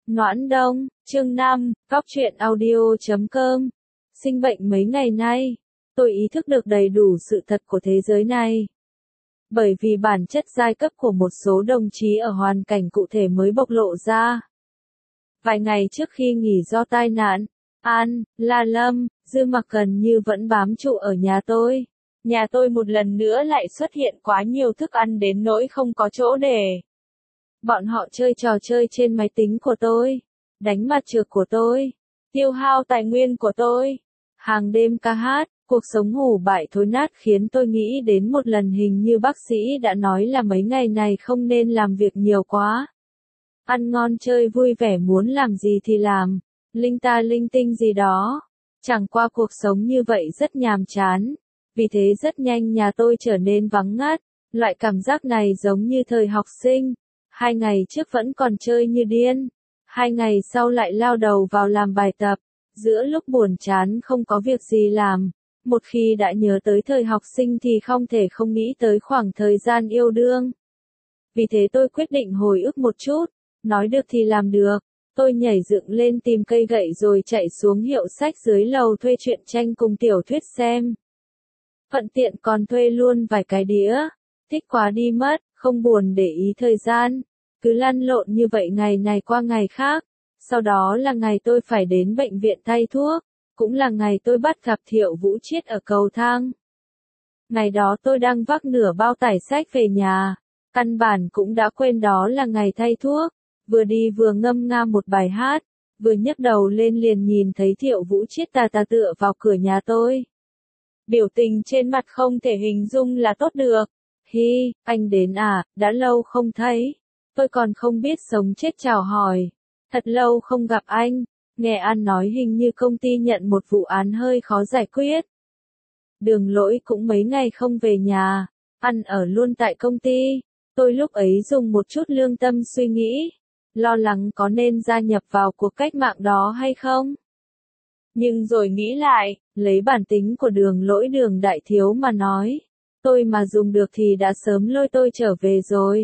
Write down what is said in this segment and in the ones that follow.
Noãn Đông, chương 5, Góc truyện audio.com. Sinh bệnh mấy ngày nay, tôi ý thức được đầy đủ sự thật của thế giới này. Bởi vì bản chất giai cấp của một số đồng chí ở hoàn cảnh cụ thể mới bộc lộ ra. Vài ngày trước khi nghỉ do tai nạn, An, La Lâm, Dư Mặc gần như vẫn bám trụ ở nhà tôi. Nhà tôi một lần nữa lại xuất hiện quá nhiều thức ăn đến nỗi không có chỗ để. Bọn họ chơi trò chơi trên máy tính của tôi, đánh mặt trược của tôi, tiêu hao tài nguyên của tôi, hàng đêm ca hát, cuộc sống hủ bại thối nát khiến tôi nghĩ đến một lần hình như bác sĩ đã nói là mấy ngày này không nên làm việc nhiều quá. Ăn ngon chơi vui vẻ muốn làm gì thì làm, linh ta linh tinh gì đó. Chẳng qua cuộc sống như vậy rất nhàm chán, vì thế rất nhanh nhà tôi trở nên vắng ngắt, loại cảm giác này giống như thời học sinh. 2 ngày trước vẫn còn chơi như điên, 2 ngày sau lại lao đầu vào làm bài tập, giữa lúc buồn chán không có việc gì làm, một khi đã nhớ tới thời học sinh thì không thể không nghĩ tới khoảng thời gian yêu đương. Vì thế tôi quyết định hồi ức một chút, nói được thì làm được, tôi nhảy dựng lên tìm cây gậy rồi chạy xuống hiệu sách dưới lầu thuê truyện tranh cùng tiểu thuyết xem. Thuận tiện còn thuê luôn vài cái đĩa, thích quá đi mất, không buồn để ý thời gian. Cứ lăn lộn như vậy ngày này qua ngày khác, sau đó là ngày tôi phải đến bệnh viện thay thuốc, cũng là ngày tôi bắt gặp Thiệu Vũ Chiết ở cầu thang. Ngày đó tôi đang vác nửa bao tải sách về nhà, căn bản cũng đã quên đó là ngày thay thuốc, vừa đi vừa ngâm nga một bài hát, vừa nhấc đầu lên liền nhìn thấy Thiệu Vũ Chiết tà tựa vào cửa nhà tôi. Biểu tình trên mặt không thể hình dung là tốt được. Hi, anh đến à, đã lâu không thấy. Tôi còn không biết sống chết chào hỏi. Thật lâu không gặp anh, nghe An nói hình như công ty nhận một vụ án hơi khó giải quyết. Đường Lỗi cũng mấy ngày không về nhà, An ở luôn tại công ty. Tôi lúc ấy dùng một chút lương tâm suy nghĩ, lo lắng có nên gia nhập vào cuộc cách mạng đó hay không. Nhưng rồi nghĩ lại, lấy bản tính của Đường Lỗi Đường đại thiếu mà nói, tôi mà dùng được thì đã sớm lôi tôi trở về rồi.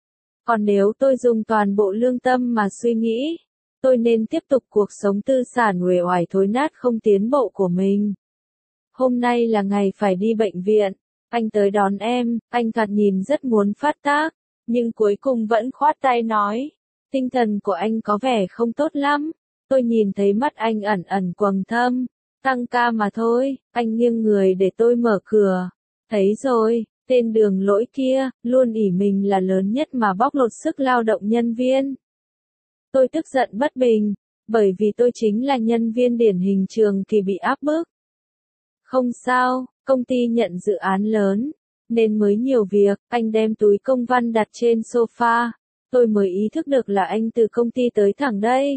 Còn nếu tôi dùng toàn bộ lương tâm mà suy nghĩ, tôi nên tiếp tục cuộc sống tư sản uể oải thối nát không tiến bộ của mình. Hôm nay là ngày phải đi bệnh viện, anh tới đón em, anh thoạt nhìn rất muốn phát tác, nhưng cuối cùng vẫn khoát tay nói, tinh thần của anh có vẻ không tốt lắm. Tôi nhìn thấy mắt anh ẩn ẩn quầng thâm, tăng ca mà thôi, anh nghiêng người để tôi mở cửa. Thấy rồi, tên Đường Lỗi kia, luôn ỷ mình là lớn nhất mà bóc lột sức lao động nhân viên. Tôi tức giận bất bình, bởi vì tôi chính là nhân viên điển hình trường kỳ bị áp bức. Không sao, công ty nhận dự án lớn, nên mới nhiều việc, anh đem túi công văn đặt trên sofa, tôi mới ý thức được là anh từ công ty tới thẳng đây.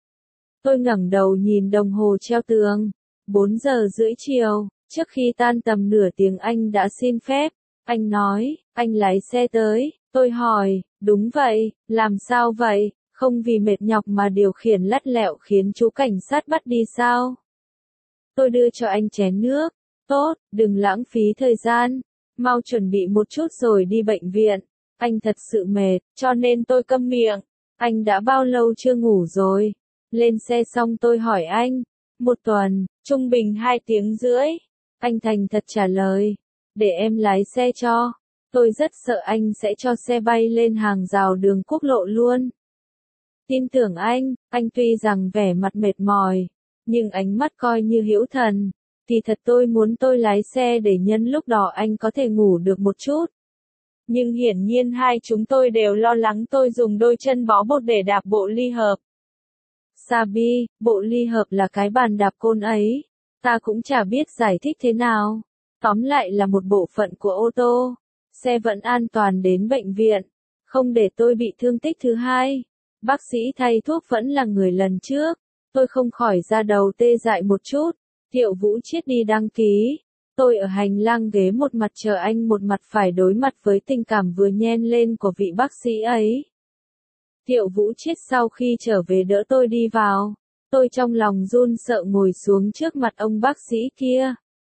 Tôi ngẩng đầu nhìn đồng hồ treo tường, 4 giờ rưỡi chiều, trước khi tan tầm nửa tiếng anh đã xin phép. Anh nói, anh lái xe tới, tôi hỏi, đúng vậy, làm sao vậy, không vì mệt nhọc mà điều khiển lắt lẹo khiến chú cảnh sát bắt đi sao? Tôi đưa cho anh chén nước, tốt, đừng lãng phí thời gian, mau chuẩn bị một chút rồi đi bệnh viện, anh thật sự mệt, cho nên tôi câm miệng, anh đã bao lâu chưa ngủ rồi? Lên xe xong tôi hỏi anh, 1 tuần, trung bình 2 tiếng rưỡi, anh thành thật trả lời. Để em lái xe cho, tôi rất sợ anh sẽ cho xe bay lên hàng rào đường quốc lộ luôn. Tin tưởng anh tuy rằng vẻ mặt mệt mỏi, nhưng ánh mắt coi như hữu thần, thì thật tôi muốn tôi lái xe để nhân lúc đó anh có thể ngủ được một chút. Nhưng hiển nhiên hai chúng tôi đều lo lắng tôi dùng đôi chân bó bột để đạp bộ ly hợp. Sabi, bộ ly hợp là cái bàn đạp côn ấy, ta cũng chả biết giải thích thế nào. Tóm lại là một bộ phận của ô tô, xe vẫn an toàn đến bệnh viện, không để tôi bị thương tích thứ hai. Bác sĩ thay thuốc vẫn là người lần trước, tôi không khỏi ra đầu tê dại một chút. Thiệu Vũ Chiết đi đăng ký, tôi ở hành lang ghế một mặt chờ anh một mặt phải đối mặt với tình cảm vừa nhen lên của vị bác sĩ ấy. Thiệu Vũ Chiết sau khi trở về đỡ tôi đi vào, tôi trong lòng run sợ ngồi xuống trước mặt ông bác sĩ kia.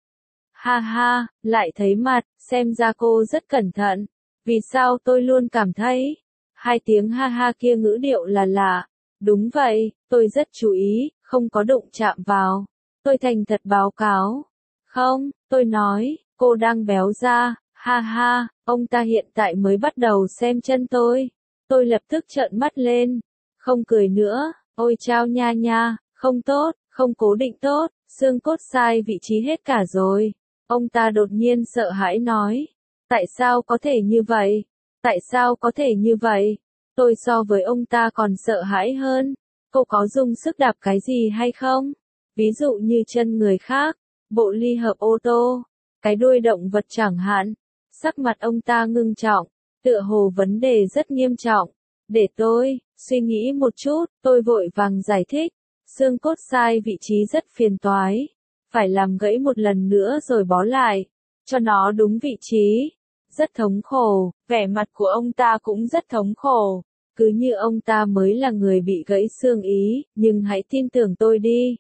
Ha ha, lại thấy mặt, xem ra cô rất cẩn thận. Vì sao tôi luôn cảm thấy, 2 tiếng ha ha kia ngữ điệu là lạ, Đúng vậy, tôi rất chú ý, không có đụng chạm vào. Tôi thành thật báo cáo. Không, tôi nói, cô đang béo ra, ha ha, ông ta hiện tại mới bắt đầu xem chân tôi. Tôi lập tức trợn mắt lên, không cười nữa, ôi chao nha nha, không tốt, không cố định tốt, xương cốt sai vị trí hết cả rồi. Ông ta đột nhiên sợ hãi nói, tại sao có thể như vậy? Tại sao có thể như vậy? Tôi so với ông ta còn sợ hãi hơn. Cô có dùng sức đạp cái gì hay không? Ví dụ như chân người khác, bộ ly hợp ô tô, cái đuôi động vật chẳng hạn. Sắc mặt ông ta ngưng trọng, tựa hồ vấn đề rất nghiêm trọng. Để tôi suy nghĩ một chút, tôi vội vàng giải thích. Xương cốt sai vị trí rất phiền toái. Phải làm gãy một lần nữa rồi bó lại, cho nó đúng vị trí. Rất thống khổ, vẻ mặt của ông ta cũng rất thống khổ. Cứ như ông ta mới là người bị gãy xương ý, nhưng hãy tin tưởng tôi đi.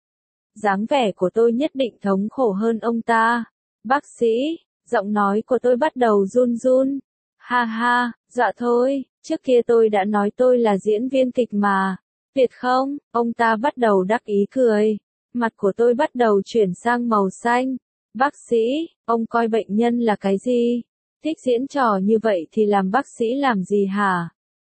Dáng vẻ của tôi nhất định thống khổ hơn ông ta. Bác sĩ, giọng nói của tôi bắt đầu run run. Ha ha, dạ thôi, trước kia tôi đã nói tôi là diễn viên kịch mà. Tuyệt không, ông ta bắt đầu đắc ý cười. Mặt của tôi bắt đầu chuyển sang màu xanh. Bác sĩ, ông coi bệnh nhân là cái gì? Thích diễn trò như vậy thì làm bác sĩ làm gì hả?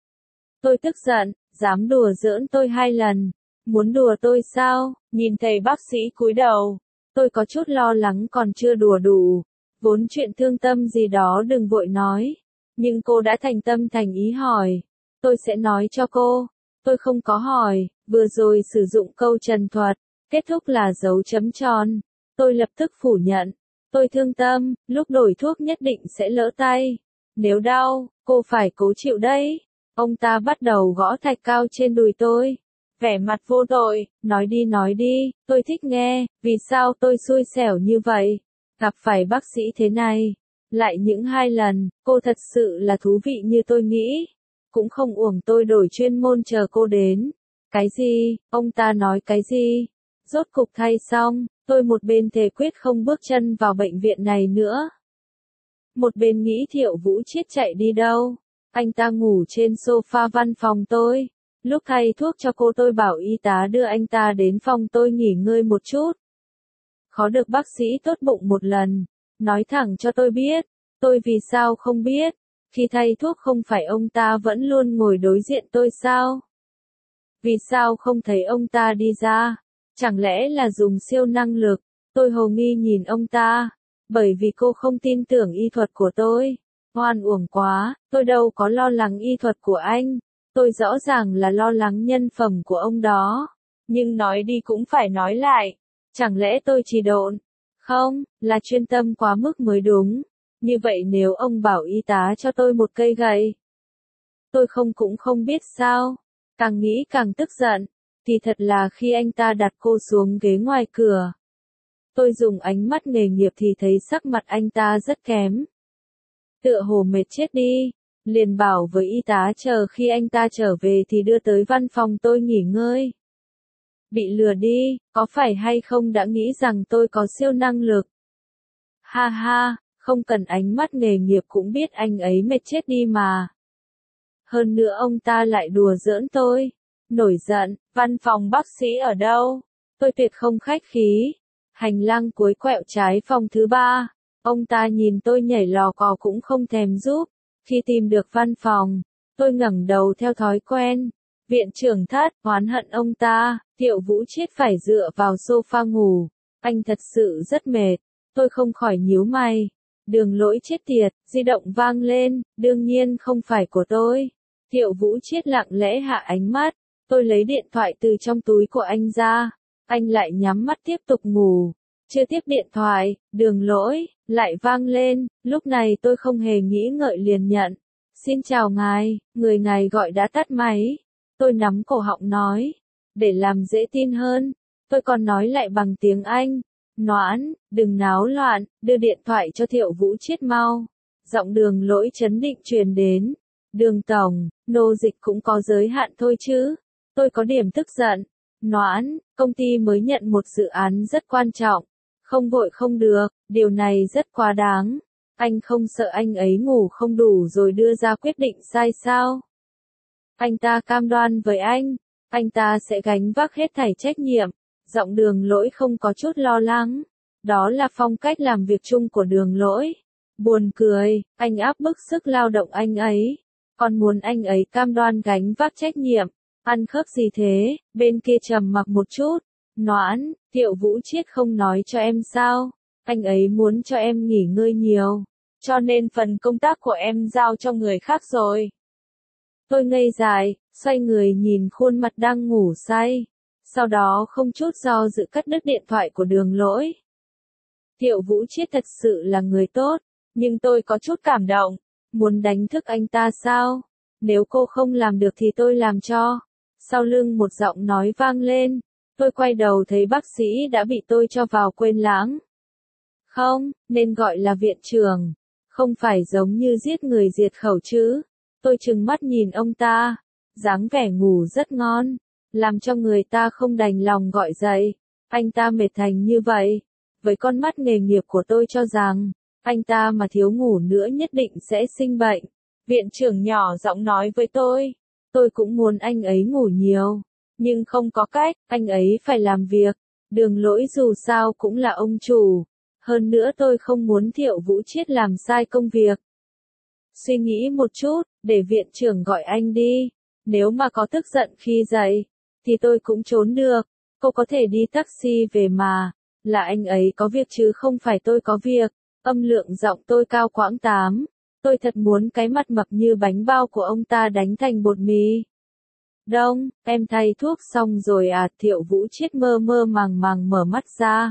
Tôi tức giận, dám đùa giỡn tôi 2 lần. Muốn đùa tôi sao? Nhìn thấy bác sĩ cúi đầu. Tôi có chút lo lắng còn chưa đùa đủ. Vốn chuyện thương tâm gì đó đừng vội nói. Nhưng cô đã thành tâm thành ý hỏi. Tôi sẽ nói cho cô. Tôi không có hỏi, vừa rồi sử dụng câu trần thuật. Kết thúc là dấu chấm tròn. Tôi lập tức phủ nhận. Tôi thương tâm, lúc đổi thuốc nhất định sẽ lỡ tay. Nếu đau, cô phải cố chịu đấy. Ông ta bắt đầu gõ thạch cao trên đùi tôi. Vẻ mặt vô tội, nói đi, tôi thích nghe, vì sao tôi xui xẻo như vậy. Gặp phải bác sĩ thế này, lại những 2 lần, cô thật sự là thú vị như tôi nghĩ. Cũng không uổng tôi đổi chuyên môn chờ cô đến. Cái gì, ông ta nói cái gì? Rốt cục thay xong, tôi một bên thề quyết không bước chân vào bệnh viện này nữa. Một bên nghĩ Thiệu Vũ Chiết chạy đi đâu. Anh ta ngủ trên sofa văn phòng tôi. Lúc thay thuốc cho cô tôi bảo y tá đưa anh ta đến phòng tôi nghỉ ngơi một chút. Khó được bác sĩ tốt bụng một lần. Nói thẳng cho tôi biết. Tôi vì sao không biết. Khi thay thuốc không phải ông ta vẫn luôn ngồi đối diện tôi sao? Vì sao không thấy ông ta đi ra? Chẳng lẽ là dùng siêu năng lực? Tôi hồ nghi nhìn ông ta. Bởi vì cô không tin tưởng y thuật của tôi. Oan uổng quá, tôi đâu có lo lắng y thuật của anh. Tôi rõ ràng là lo lắng nhân phẩm của ông đó. Nhưng nói đi cũng phải nói lại. Chẳng lẽ tôi chỉ độn? Không, là chuyên tâm quá mức mới đúng. Như vậy nếu ông bảo y tá cho tôi một cây gậy. Tôi cũng không biết sao. Càng nghĩ càng tức giận. Thì thật là khi anh ta đặt cô xuống ghế ngoài cửa. Tôi dùng ánh mắt nghề nghiệp thì thấy sắc mặt anh ta rất kém. Tựa hồ mệt chết đi. Liền bảo với y tá chờ khi anh ta trở về thì đưa tới văn phòng tôi nghỉ ngơi. Bị lừa đi, có phải hay không đã nghĩ rằng tôi có siêu năng lực? Ha ha, không cần ánh mắt nghề nghiệp cũng biết anh ấy mệt chết đi mà. Hơn nữa ông ta lại đùa giỡn tôi. Nổi giận, văn phòng bác sĩ ở đâu? Tôi tuyệt không khách khí. Hành lang cuối quẹo trái phòng thứ 3. Ông ta nhìn tôi nhảy lò cò cũng không thèm giúp. Khi tìm được văn phòng, tôi ngẩng đầu theo thói quen. Viện trưởng Thất, oán hận ông ta, Thiệu Vũ Chiết phải dựa vào sofa ngủ. Anh thật sự rất mệt. Tôi không khỏi nhíu mày. Đường Lỗi chết tiệt, di động vang lên, đương nhiên không phải của tôi. Thiệu Vũ Chiết lặng lẽ hạ ánh mắt. Tôi lấy điện thoại từ trong túi của anh ra. Anh lại nhắm mắt tiếp tục ngủ. Chưa tiếp điện thoại, Đường Lỗi, lại vang lên. Lúc này tôi không hề nghĩ ngợi liền nhận. Xin chào ngài, người ngài gọi đã tắt máy. Tôi nắm cổ họng nói. Để làm dễ tin hơn, tôi còn nói lại bằng tiếng Anh. Noãn, đừng náo loạn, đưa điện thoại cho Thiệu Vũ Chiết mau. Giọng Đường Lỗi chấn định truyền đến. Đường tổng, nô dịch cũng có giới hạn thôi chứ. Tôi có điểm tức giận. Noãn, công ty mới nhận một dự án rất quan trọng. Không vội không được, điều này rất quá đáng. Anh không sợ anh ấy ngủ không đủ rồi đưa ra quyết định sai sao? Anh ta cam đoan với anh Anh ta sẽ gánh vác hết thảy trách nhiệm. Giọng Đường Lỗi không có chút lo lắng. Đó là phong cách làm việc chung của Đường Lỗi. Buồn cười, anh áp bức sức lao động anh ấy. Còn muốn anh ấy cam đoan gánh vác trách nhiệm. Ăn khớp gì thế? Bên kia trầm mặc một chút. Noãn, Thiệu Vũ Chiết không nói cho em sao? Anh ấy muốn cho em nghỉ ngơi nhiều. Cho nên phần công tác của em giao cho người khác rồi. Tôi ngây dại, xoay người nhìn khuôn mặt đang ngủ say. Sau đó không chút do dự cắt đứt điện thoại của Đường Lỗi. Thiệu Vũ Chiết thật sự là người tốt, nhưng tôi có chút cảm động. Muốn đánh thức anh ta sao? Nếu cô không làm được thì tôi làm cho. Sau lưng một giọng nói vang lên. Tôi quay đầu thấy bác sĩ đã bị tôi cho vào quên lãng. Không, nên gọi là viện trưởng. Không phải giống như giết người diệt khẩu chứ. Tôi trừng mắt nhìn ông ta. Dáng vẻ ngủ rất ngon. Làm cho người ta không đành lòng gọi dậy. Anh ta mệt thành như vậy. Với con mắt nghề nghiệp của tôi cho rằng, anh ta mà thiếu ngủ nữa nhất định sẽ sinh bệnh. Viện trưởng nhỏ giọng nói với tôi. Tôi cũng muốn anh ấy ngủ nhiều. Nhưng không có cách, anh ấy phải làm việc. Đường Lỗi dù sao cũng là ông chủ. Hơn nữa tôi không muốn Thiệu Vũ Chiết làm sai công việc. Suy nghĩ một chút, để viện trưởng gọi anh đi. Nếu mà có tức giận khi dậy, thì tôi cũng trốn được. Cô có thể đi taxi về mà. Là anh ấy có việc chứ không phải tôi có việc. Âm lượng giọng tôi cao quãng 8. Tôi thật muốn cái mặt mập như bánh bao của ông ta đánh thành bột mì. Đông, em thay thuốc xong rồi à? Thiệu Vũ Chiết mơ mơ màng màng mở mắt ra.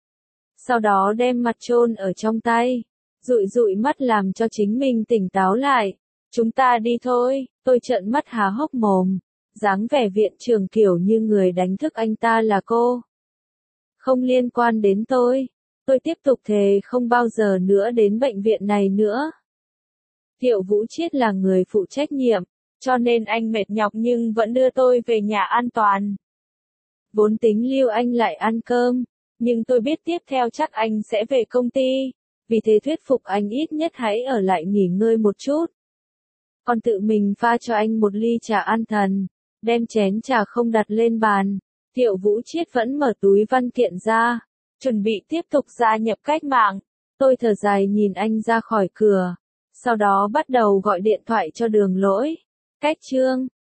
Sau đó đem mặt chôn ở trong tay. Dụi dụi mắt làm cho chính mình tỉnh táo lại. Chúng ta đi thôi, tôi trợn mắt há hốc mồm. Dáng vẻ viện trưởng kiểu như người đánh thức anh ta là cô. Không liên quan đến tôi. Tôi tiếp tục thề không bao giờ nữa đến bệnh viện này nữa. Thiệu Vũ Chiết là người phụ trách nhiệm, cho nên anh mệt nhọc nhưng vẫn đưa tôi về nhà an toàn. Vốn tính lưu anh lại ăn cơm, nhưng tôi biết tiếp theo chắc anh sẽ về công ty, vì thế thuyết phục anh ít nhất hãy ở lại nghỉ ngơi một chút. Còn tự mình pha cho anh một ly trà an thần, đem chén trà không đặt lên bàn. Thiệu Vũ Chiết vẫn mở túi văn kiện ra, chuẩn bị tiếp tục gia nhập cách mạng. Tôi thở dài nhìn anh ra khỏi cửa, sau đó bắt đầu gọi điện thoại cho Đường Lỗi. Cách chương